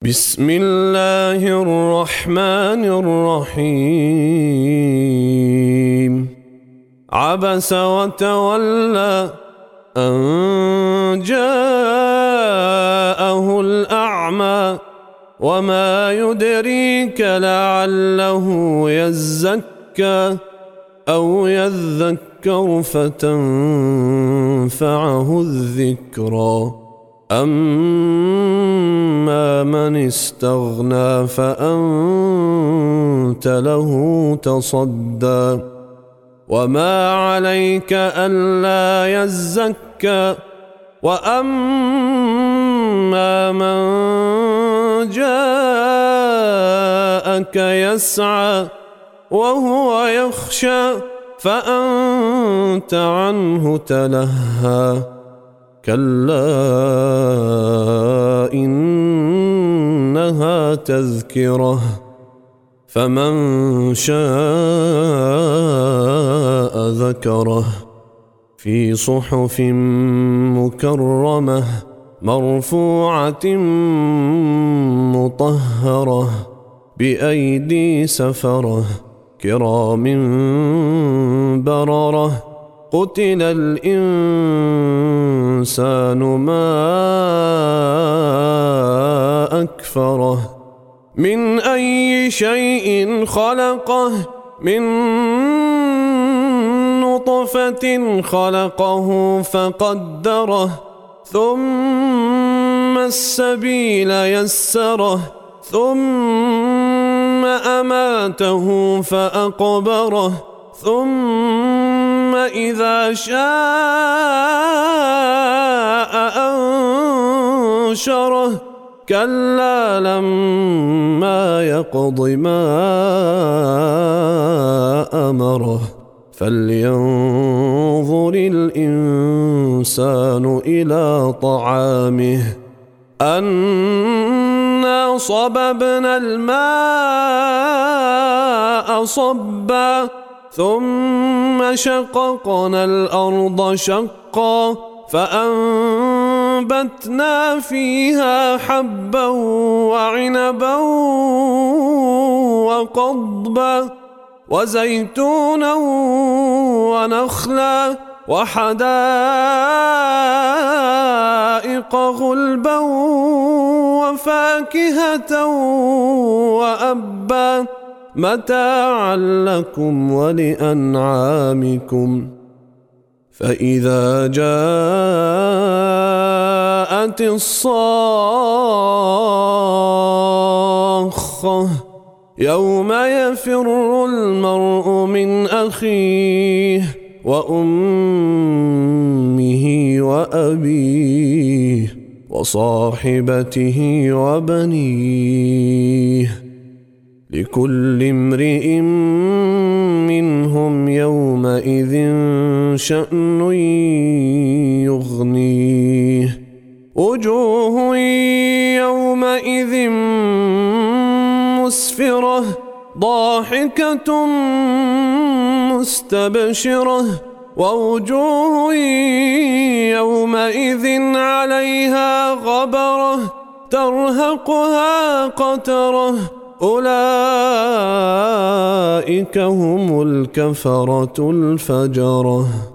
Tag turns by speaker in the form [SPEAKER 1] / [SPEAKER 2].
[SPEAKER 1] بسم الله الرحمن الرحيم عبس وتولى أن جاءه الأعمى وما يدريك لعله يزكى أو يذكر فتنفعه الذكرى أما من استغنى فأنت له تصدى وما عليك ألا يزكى وأما من جاءك يسعى وهو يخشى فأنت عنه تلهى كلا إنها تذكرة فمن شاء ذكره في صحف مكرمة مرفوعة مطهرة بأيدي سفرة كرام بررة قتل الإنسان ما أكفره من أي شيء خلقه من نطفة خلقه فقدره ثم السبيل يسره ثم أماته فأقبره ثم إذا شاء أنشره كلا لما يقض ما أمره فلينظر الإنسان إلى طعامه أنا صببنا الماء صبا ثم شققنا الأرض شقا فأنبتنا فيها حبا وعنبا وقضبا وزيتونا ونخلا وحدائق غلبا وفاكهة وأبا متاعا لكم ولأنعامكم فإذا جاءت الصاخة يوم يفر المرء من أخيه وأمه وأبيه وصاحبته وبنيه لكل امرئ منهم يومئذ شأن يغنيه وجوه يومئذ مسفرة ضاحكة مستبشرة ووجوه يومئذ عليها غبرة ترهقها قترة أولئك هم الكفرة الفجرة.